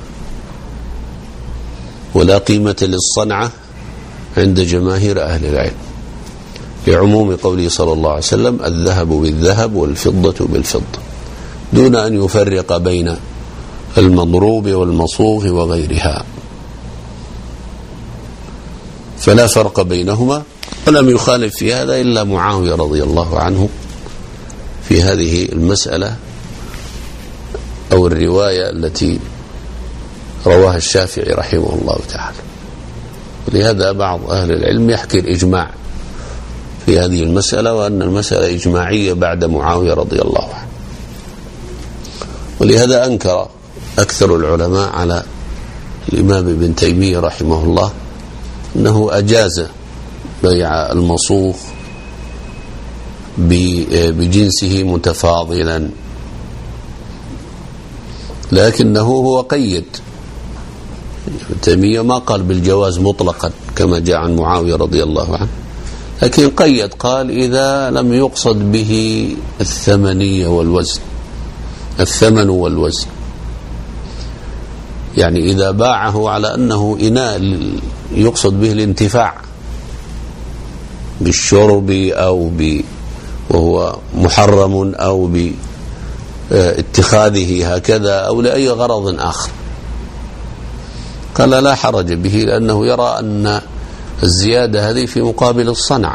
ولا قيمة للصنعة عند جماهير أهل العلم، لعموم قوله صلى الله عليه وسلم: الذهب بالذهب والفضة بالفضة، دون أن يفرق بين المضروب والمصوغ وغيرها، فلا فرق بينهما. ولم يخالف في هذا إلا معاوية رضي الله عنه في هذه المسألة أو الرواية التي رواها الشافعي رحمه الله تعالى. ولهذا بعض أهل العلم يحكي الإجماع في هذه المسألة، وأن المسألة إجماعية بعد معاوية رضي الله عنه. ولهذا أنكر أكثر العلماء على الإمام ابن تيمية رحمه الله أنه أجاز بيع المصوغ بجنسه متفاضلا، لكنه هو قيد. ابن تيمية ما قال بالجواز مطلقا كما جاء عن معاوية رضي الله عنه، لكن قيد، قال: إذا لم يقصد به الثمنية والوزن، الثمن والوزن، يعني إذا باعه على أنه إناء يقصد به الانتفاع بالشرب أو ب وهو محرم أو باتخاذه هكذا أو لأي غرض آخر، قال لا حرج به، لأنه يرى أن الزيادة هذه في مقابل الصنعة.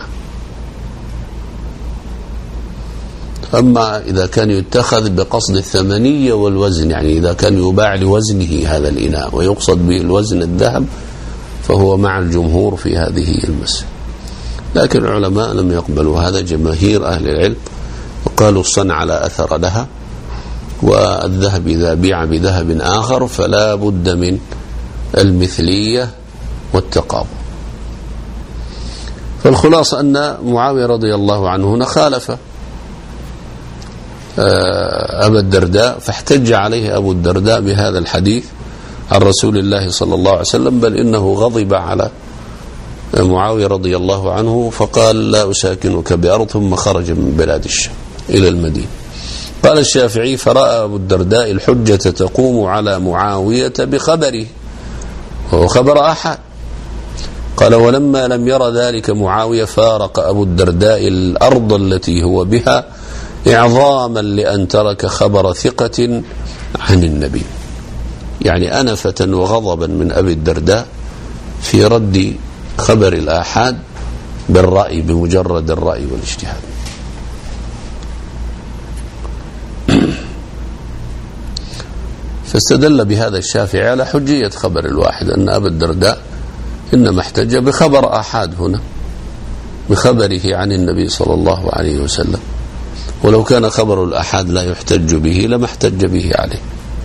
أما إذا كان يتخذ بقصد الثمنية والوزن، يعني إذا كان يباع لوزنه هذا الإناء ويقصد به الوزن الذهب، فهو مع الجمهور في هذه المسألة. لكن العلماء لم يقبلوا هذا، جماهير أهل العلم، وقالوا الصنعة لا أثر لها، والذهب إذا بيع بذهب آخر فلا بد من المثلية والتقابل. فالخلاصة أن معاوية رضي الله عنه هنا خالف أبا الدرداء، فاحتج عليه أبو الدرداء بهذا الحديث عن رسول الله صلى الله عليه وسلم، بل إنه غضب على معاوية رضي الله عنه فقال: لا أساكنك بأرض. ثم خرج من بلاد الشام إلى المدينة. قال الشافعي: فرأى أبو الدرداء الحجة تقوم على معاوية بخبره، وهو خبر أحد. قال: ولما لم ير ذلك معاوية فارق أبو الدرداء الأرض التي هو بها إعظاما لأن ترك خبر ثقة عن النبي، يعني أنفة وغضبا من أبي الدرداء في رد خبر الآحاد بالرأي، بمجرد الرأي والاجتهاد. فاستدل بهذا الشافعي على حجية خبر الواحد، أن أبا الدرداء إنما احتج بخبر آحاد هنا، بخبره عن النبي صلى الله عليه وسلم، ولو كان خبر الآحاد لا يحتج به لما احتج به عليه.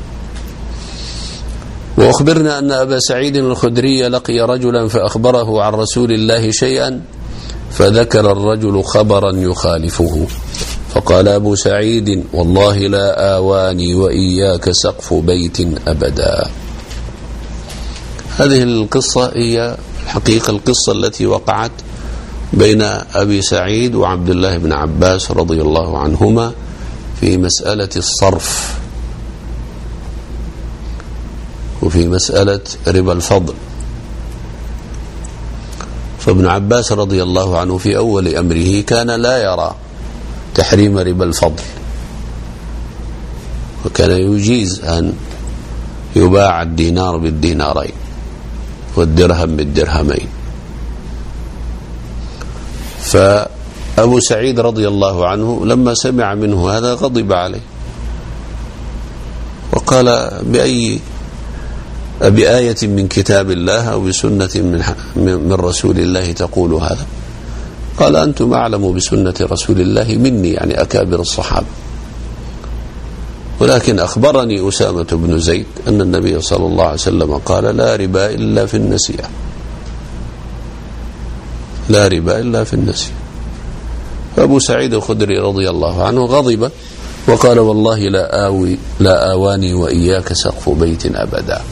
وأخبرنا أن أبا سعيد الخدري لقي رجلا فأخبره عن رسول الله شيئا، فذكر الرجل خبرا يخالفه، فقال أبو سعيد: والله لا آواني وإياك سقف بيت أبدا. هذه القصة هي الحقيقة القصة التي وقعت بين أبي سعيد وعبد الله بن عباس رضي الله عنهما في مسألة الصرف وفي مسألة ربا الفضل. فابن عباس رضي الله عنه في أول أمره كان لا يرى تحريم ربا الفضل، وكان يجيز أن يباع الدينار بالدينارين والدرهم بالدرهمين. فأبو سعيد رضي الله عنه لما سمع منه هذا غضب عليه وقال: بأي بآية من كتاب الله أو بسنة من, من رسول الله تقول هذا؟ قال: أنتم أعلم بسنة رسول الله مني، يعني أكابر الصحابة، ولكن أخبرني أسامة بن زيد أن النبي صلى الله عليه وسلم قال: لا ربا إلا في النسيئة، لا ربا إلا في النسيئة. فأبو سعيد الخدري رضي الله عنه غضب وقال: والله لا آوي لا آواني وإياك سقف بيت أبدا.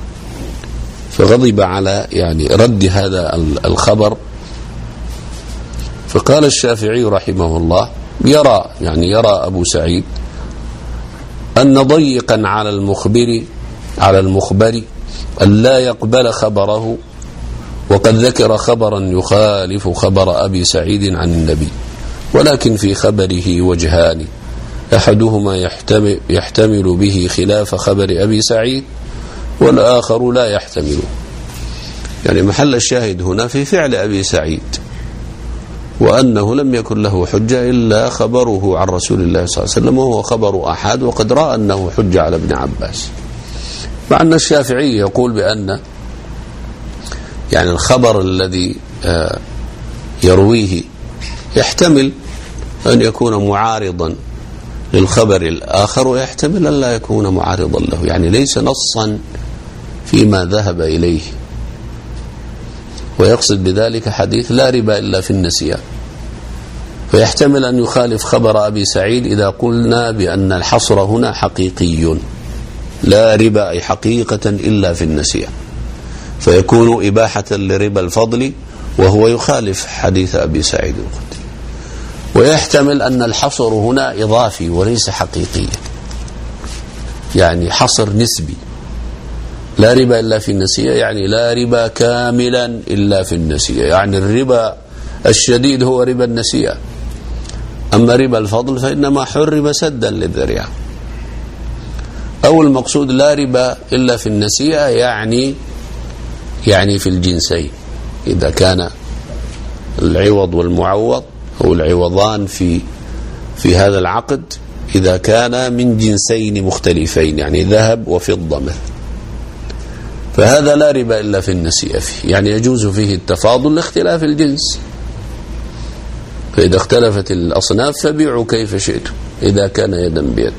فغضب على يعني رد هذا الخبر. فقال الشافعي رحمه الله: يرى يعني يرى أبو سعيد أن ضيقا على المخبر على المخبر أن لا يقبل خبره، وقد ذكر خبرا يخالف خبر أبي سعيد عن النبي، ولكن في خبره وجهان، أحدهما يحتمل, يحتمل به خلاف خبر أبي سعيد، والآخر لا يحتمل. يعني محل الشاهد هنا في فعل أبي سعيد، وأنه لم يكن له حجة إلا خبره عن رسول الله صلى الله عليه وسلم، وهو خبر أحد، وقد رأى أنه حجة على ابن عباس. مع أن الشافعي يقول بأن يعني الخبر الذي يرويه يحتمل أن يكون معارضا للخبر الآخر، ويحتمل أن لا يكون معارضا له، يعني ليس نصا فيما ذهب إليه. ويقصد بذلك حديث لا ربا إلا في النسيئة، فيحتمل أن يخالف خبر أبي سعيد إذا قلنا بأن الحصر هنا حقيقي، لا ربا أي حقيقة إلا في النسيئة، فيكون إباحة لربا الفضل، وهو يخالف حديث أبي سعيد الخدري. ويحتمل أن الحصر هنا إضافي وليس حقيقي، يعني حصر نسبي. لا ربا إلا في النسيئة يعني لا ربا كاملا إلا في النسيئة، يعني الربا الشديد هو ربا النسيئة، أما ربا الفضل فإنما حرم سدا للذريعة. أو المقصود لا ربا إلا في النسيئة يعني يعني في الجنسين، إذا كان العوض والمعوض أو العوضان في في هذا العقد إذا كان من جنسين مختلفين، يعني ذهب وفضة مثل، فهذا لا ربا إلا في النسيئة فيه، يعني يجوز فيه التفاضل لاختلاف الجنس. فإذا اختلفت الأصناف فبيعوا كيف شئتم إذا كان يدا بيد.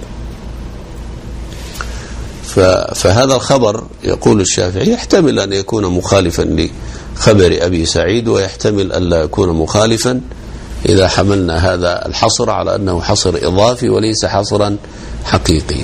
فهذا الخبر يقول الشافعي يحتمل أن يكون مخالفا لخبر أبي سعيد، ويحتمل أن لا يكون مخالفا إذا حملنا هذا الحصر على أنه حصر إضافي وليس حصرا حقيقي.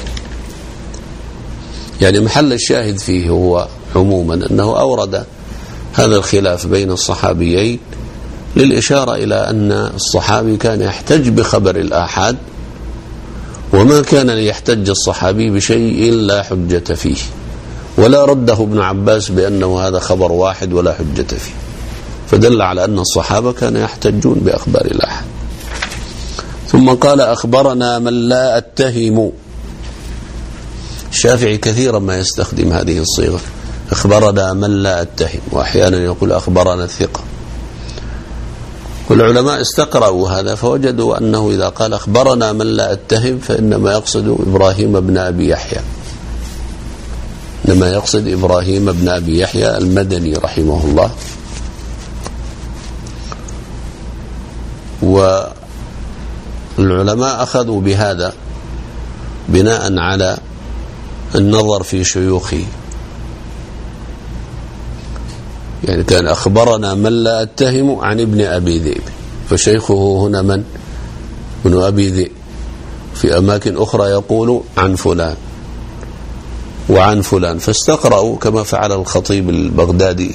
يعني محل الشاهد فيه هو عموما أنه أورد هذا الخلاف بين الصحابيين للإشارة إلى أن الصحابي كان يحتج بخبر الآحاد، وما كان ليحتج الصحابي بشيء لا حجة فيه، ولا رده ابن عباس بأنه هذا خبر واحد ولا حجة فيه، فدل على أن الصحابة كانوا يحتجون بأخبار الآحاد. ثم قال: أخبرنا من لا أتهم. الشافعي كثيرا ما يستخدم هذه الصيغة، أخبرنا من لا أتهم، وأحيانا يقول أخبرنا الثقة. والعلماء استقرأوا هذا فوجدوا أنه إذا قال أخبرنا من لا أتهم فإنما يقصد إبراهيم بن أبي يحيى، إنما يقصد إبراهيم بن أبي يحيى المدني رحمه الله. والعلماء أخذوا بهذا بناء على النظر في شيوخه، يعني كان أخبرنا من لا أتهم عن ابن أبي ذئب، فشيخه هنا من ابن أبي ذئب. في أماكن أخرى يقول عن فلان وعن فلان، فاستقرأوا كما فعل الخطيب البغدادي،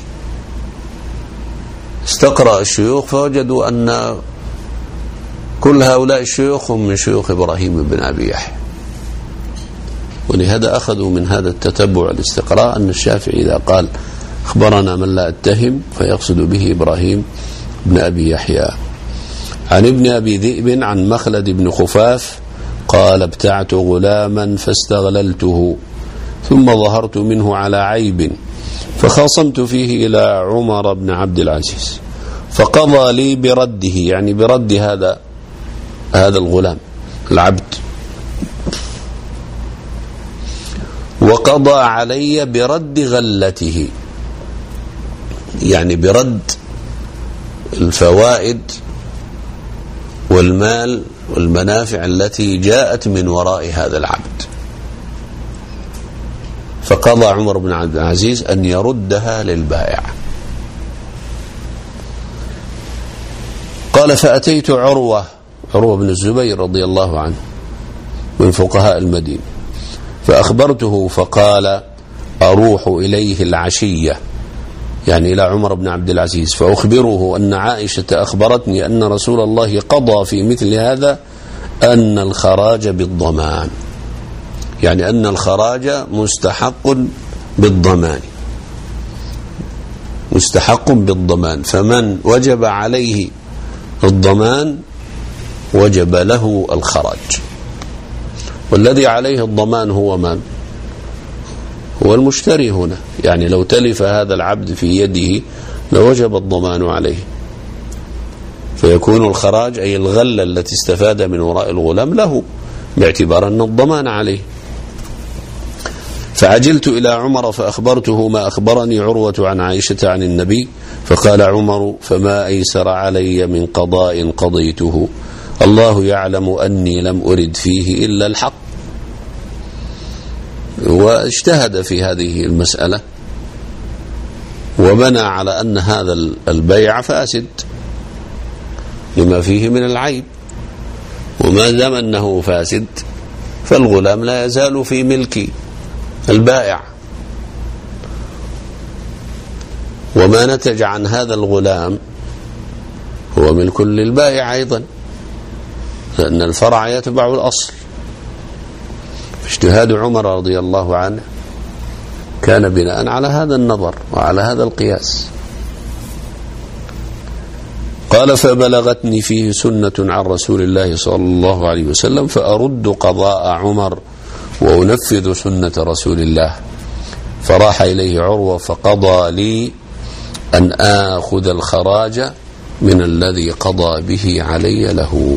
استقرأ الشيوخ فوجدوا أن كل هؤلاء الشيوخ هم من شيوخ إبراهيم بن أبي يحيى. ولهذا أخذوا من هذا التتبع الاستقراء أن الشافعي إذا قال أخبرنا من لا أتهم فيقصد به إبراهيم بن أبي يحيى. عن ابن أبي ذئب عن مخلد بن خفاف قال ابتعت غلاما فاستغللته ثم ظهرت منه على عيب فخاصمت فيه إلى عمر بن عبد العزيز فقضى لي برده، يعني برد هذا هذا الغلام العبد، وقضى علي برد غلته، يعني برد الفوائد والمال والمنافع التي جاءت من وراء هذا العبد. فقضى عمر بن عبد العزيز أن يردها للبائع. قال فأتيت عروة عروة بن الزبير رضي الله عنه من فقهاء المدينة فأخبرته فقال أروح إليه العشية، يعني إلى عمر بن عبد العزيز، فأخبره أن عائشة أخبرتني أن رسول الله قضى في مثل هذا أن الخراج بالضمان، يعني أن الخراج مستحق بالضمان مستحق بالضمان فمن وجب عليه الضمان وجب له الخراج. والذي عليه الضمان هو من؟ هو المشتري هنا، يعني لو تلف هذا العبد في يده لوجب الضمان عليه، فيكون الخراج أي الغلة التي استفاد من وراء الغلام له باعتبار أن الضمان عليه. فعجلت إلى عمر فأخبرته ما أخبرني عروة عن عائشة عن النبي، فقال عمر فما أيسر علي من قضاء قضيته، الله يعلم أني لم أرد فيه إلا الحق. واجتهد في هذه المسألة وبنى على أن هذا البيع فاسد لما فيه من العيب، وما دام أنه فاسد فالغلام لا يزال في ملك البائع، وما نتج عن هذا الغلام هو ملك للبائع أيضا، لأن الفرع يتبع الأصل. اجتهاد عمر رضي الله عنه كان بناء على هذا النظر وعلى هذا القياس. قال فبلغتني فيه سنة عن رسول الله صلى الله عليه وسلم فأرد قضاء عمر وأنفذ سنة رسول الله، فراح إليه عروة فقضى لي أن آخذ الخراج من الذي قضى به علي له.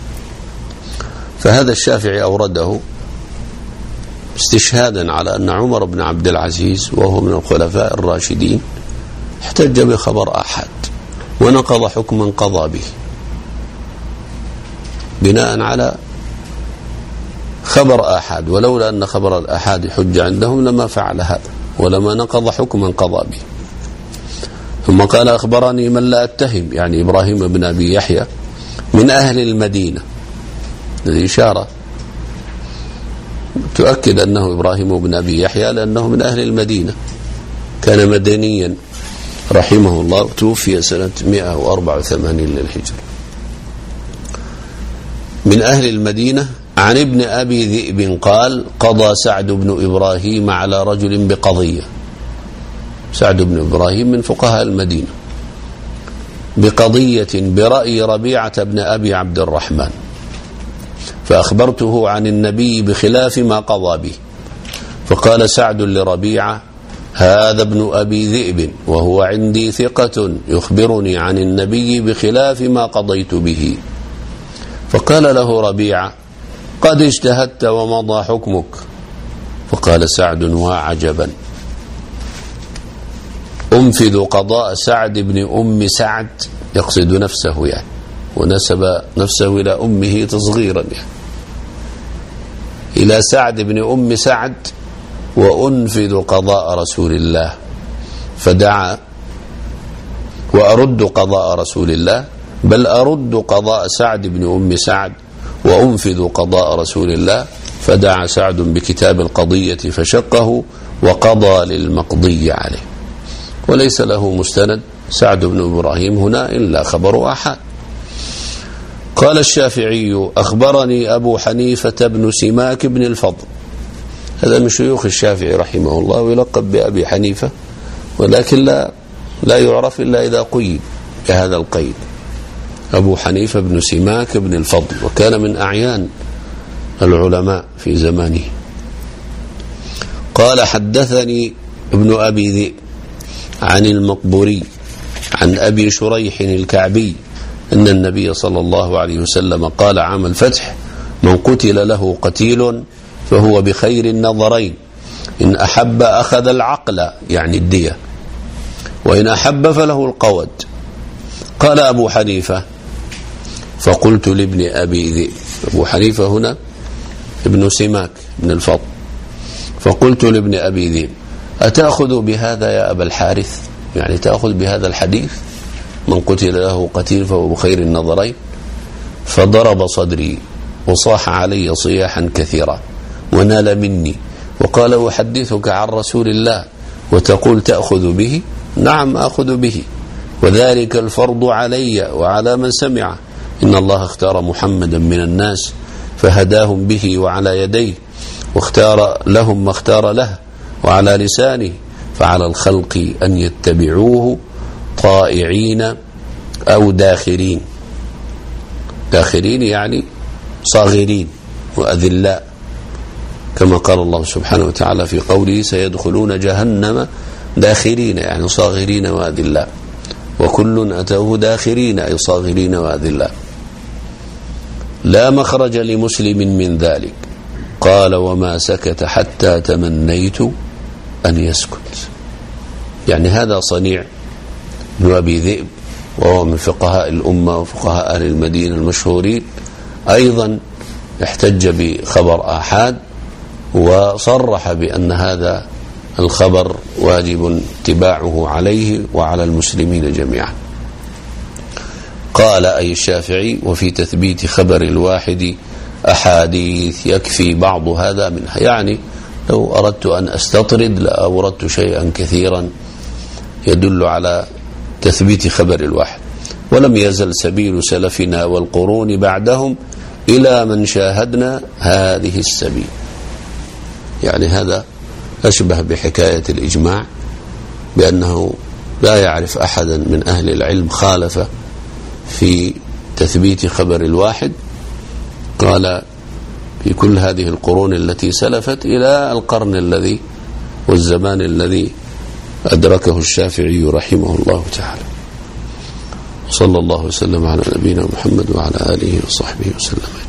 فهذا الشافعي أورده استشهادا على أن عمر بن عبد العزيز وهو من الخلفاء الراشدين احتج بخبر أحد ونقض حكما قضى به بناء على خبر أحد، ولولا أن خبر الأحاد حج عندهم لما فعل هذا ولما نقض حكما قضى به. ثم قال أخبرني من لا أتهم، يعني إبراهيم بن أبي يحيى من أهل المدينة، هذه إشارة تؤكد أنه إبراهيم بن أبي يحيى لأنه من أهل المدينة، كان مدنيا رحمه الله، توفي سنة مئة وأربعة وثمانين للهجرة. من أهل المدينة. عن ابن أبي ذئب قال قضى سعد بن إبراهيم على رجل بقضية، سعد بن إبراهيم من فقهاء المدينة، بقضية برأي ربيعة بن أبي عبد الرحمن، فأخبرته عن النبي بخلاف ما قضى به، فقال سعد لربيعة هذا ابن أبي ذئب وهو عندي ثقة يخبرني عن النبي بخلاف ما قضيت به. فقال له ربيعة قد اجتهدت ومضى حكمك. فقال سعد وعجبا، أنفذ قضاء سعد بن أم سعد، يقصد نفسه يعني، ونسب نفسه إلى أمه تصغيرا يعني، إلى سعد بن أم سعد، وأنفذ قضاء رسول الله. فدعا وأرد قضاء رسول الله، بل أرد قضاء سعد بن أم سعد وأنفذ قضاء رسول الله، فدعا سعد بكتاب القضية فشقه وقضى للمقضي عليه. وليس له مستند سعد بن إبراهيم هنا إلا خبر آحاد. قال الشافعي: أخبرني أبو حنيفة بن سماك بن الفضل. هذا من شيوخ الشافعي رحمه الله، ويلقب بأبي حنيفة، ولكن لا لا يعرف إلا إذا قيد بهذا القيد. أبو حنيفة بن سماك بن الفضل، وكان من أعيان العلماء في زمانه. قال: حدثني ابن أبي ذئب عن المقبوري عن أبي شريح الكعبي أن النبي صلى الله عليه وسلم قال عام الفتح: من قتل له قتيل فهو بخير النظرين، إن أحب أخذ العقل يعني الدية، وإن أحب فله القود. قال أبو حنيفة: فقلت لابن أبي ذئب، أبو حنيفة هنا ابن سماك بن الفضل، فقلت لابن أبي ذئب: أتأخذ بهذا يا أبا الحارث؟ يعني تأخذ بهذا الحديث من قتل له قتيل فهو بخير النظرين؟ فضرب صدري وصاح علي صياحا كثيرا ونال مني وقال: أحدثك عن رسول الله وتقول تأخذ به؟ نعم أخذ به، وذلك الفرض علي وعلى من سمعه. إن الله اختار محمدا من الناس فهداهم به وعلى يديه، واختار لهم ما اختار له وعلى لسانه، فعلى الخلق أن يتبعوه طائعين أو داخرين. داخرين يعني صاغرين وأذلاء، كما قال الله سبحانه وتعالى في قوله: سيدخلون جهنم داخرين يعني صاغرين وأذلاء، وكل أتوه داخرين أي صاغرين وأذلاء. لا مخرج لمسلم من ذلك. قال: وما سكت حتى تمنيت أن يسكت. يعني هذا صنيع ابن أبي ذئب، وهو من فقهاء الأمة وفقهاء أهل المدينة المشهورين، أيضا احتج بخبر آحاد وصرح بأن هذا الخبر واجب اتباعه عليه وعلى المسلمين جميعا. قال أي الشافعي: وفي تثبيت خبر الواحد أحاديث يكفي بعض هذا منها. يعني لو أردت أن أستطرد لأوردت شيئا كثيرا يدل على تثبيت خبر الواحد. ولم يزل سبيل سلفنا والقرون بعدهم إلى من شاهدنا هذه السبيل. يعني هذا أشبه بحكاية الإجماع، بأنه لا يعرف أحدا من أهل العلم خالف في تثبيت خبر الواحد. قال: في كل هذه القرون التي سلفت إلى القرن الذي والزمان الذي أدركه الشافعي رحمه الله تعالى. صلى الله وسلم على نبينا محمد وعلى آله وصحبه وسلم.